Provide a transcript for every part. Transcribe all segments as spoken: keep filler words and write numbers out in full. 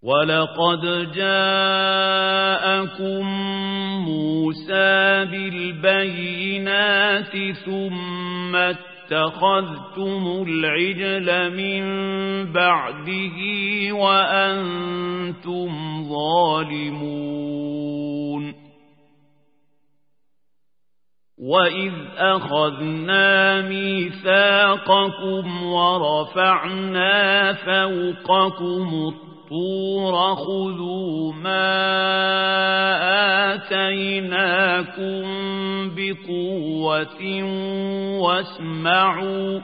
ولقد جاءكم موسى بالبينات ثم اتخذتم العجل من بعده وأنتم ظالمون وإذ أخذنا ميثاقكم ورفعنا فوقكم الطور خذوا ما آتيناكم بقوة واسمعوا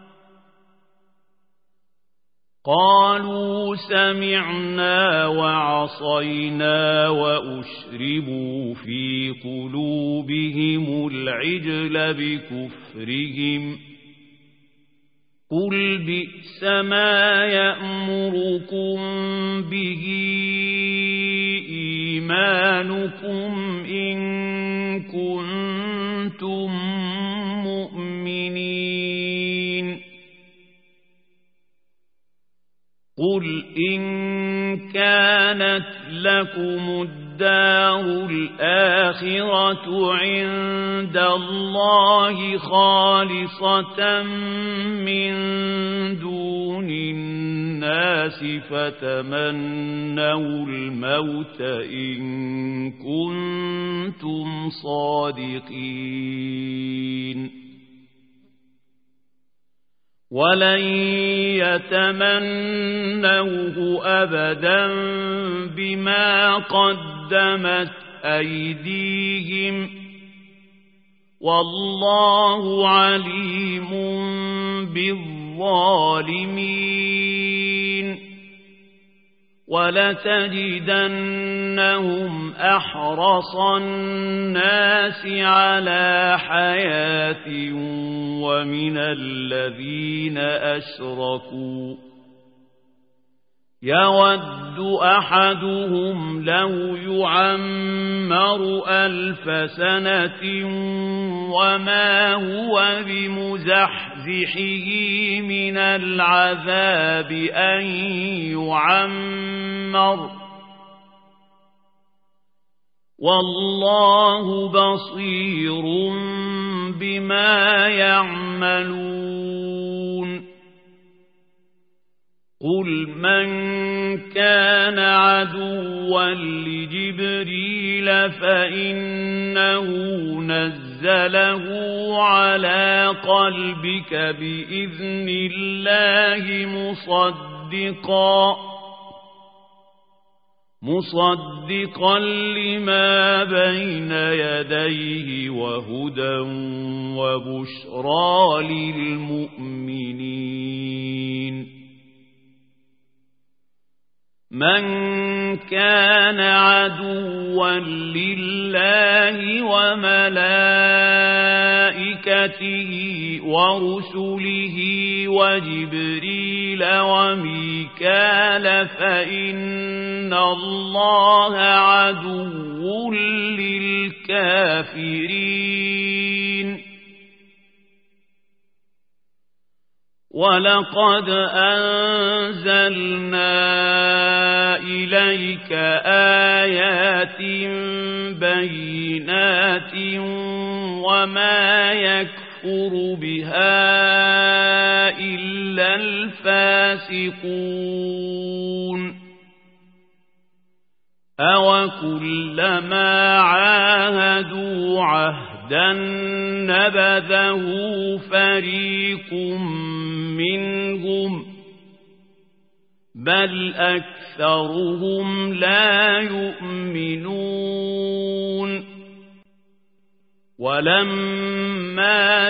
قالوا سمعنا وعصينا وأشربوا في قلوبهم العجل بكفرهم قل بئس ما يأمركم به إيمانكم إن كنتم مؤمنين قل إن كانت لكم الدار الآخرة عند الله خالصة من دون الناس فتمنوا الموت إن كنتم صادقين ولن يتمنوه أبدا بما قدمت أيديهم والله عليم بالظالمين ولتجدنهم أحرص الناس على حياة ومن الذين أشركوا يود أحدهم لو يعمر ألف سنة وما هو بمزحزحه من العذاب أن يعمر والله بصير بما يعملون قل من كان عدوا لجبريل فإنه نزله على قلبك بإذن الله مصدقا مصدقا لما بين يديه وهدى وبشرى للمؤمنين من كان عدوا لله وملائكته ورسله وجبريل وميكال فإن الله عدو للكافرين ولقد أنزلنا إليك آيات بينات وما يكفر بها إلا الفاسقون أوكلما عاهدوا عهدا نبذه فريق منهم بل أكثرهم لا يؤمنون ولما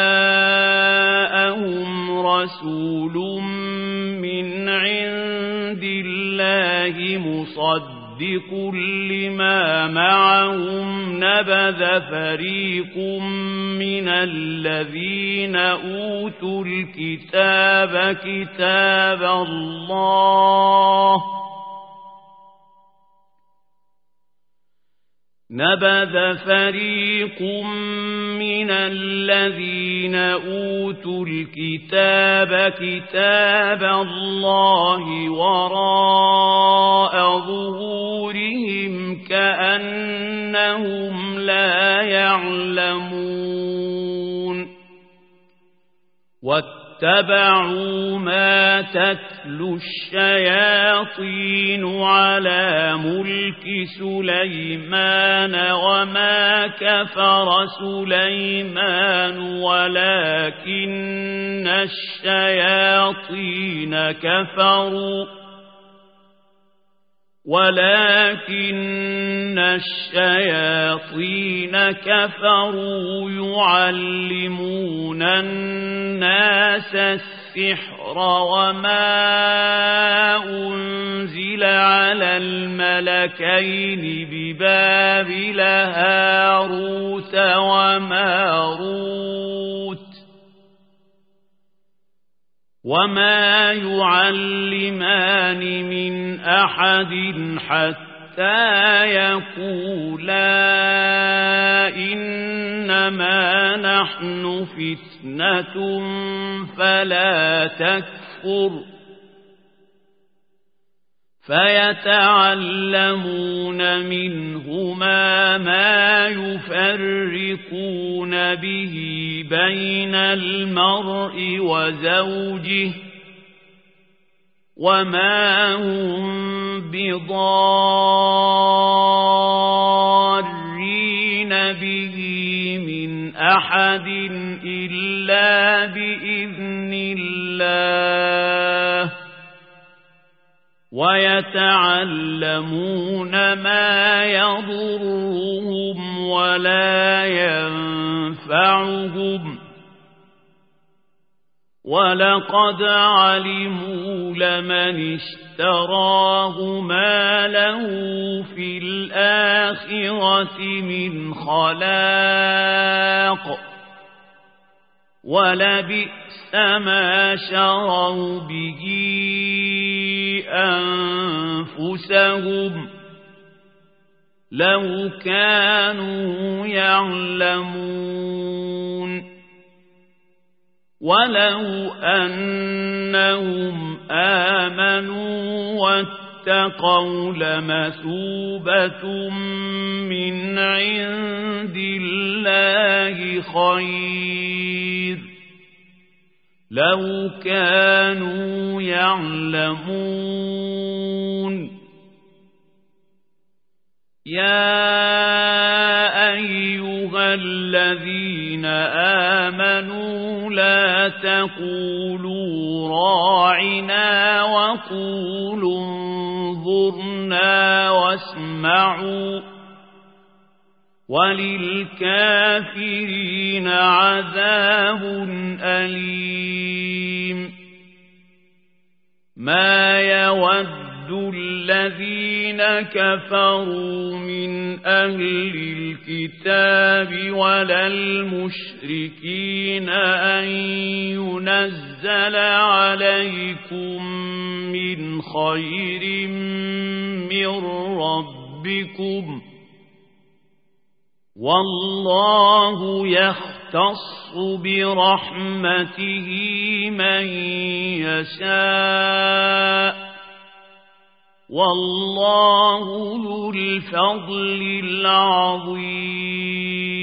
جاءهم رسول من عند الله مصدق لما معهم نبذ فريق من الذين أوتوا الكتاب كتاب الله نبذ فريق من الذين أوتوا الكتاب كتاب الله وراء واتبعوا ما تتلو الشياطين على ملك سليمان وما كفر سليمان ولكن الشياطين كفروا ولكن الشياطين كفروا يعلمون الناس السحر وما أنزل على الملكين ببابل هاروت وماروت وما يعلمان من أحد حتى يقولا إنما نحن فتنة فلا تكفر فيتعلمون منهما ما يفرقون به بين المرء وزوجه وما هم بضارين به من أحد إلا بإذن الله ويتعلمون ما يضرهم ولا ينفعهم ولقد علموا لمن اشتراه ما له في الآخرة من خلاق ولبئس ما شروا به أنفسهم لو كانوا يعلمون ولو أنهم آمنوا واتقوا لمثوبة من عند الله خير لو كانوا يعلمون يا أيها الذين آمنوا لا تقولوا راعنا وقولوا انظرنا واسمعوا وللكافرين عذاب أليم ما يود الذين كفروا من أهل الكتاب ولا المشركين أن ينزل عليكم من خير من ربكم والله يختص برحمته من يشاء والله ذو الفضل العظيم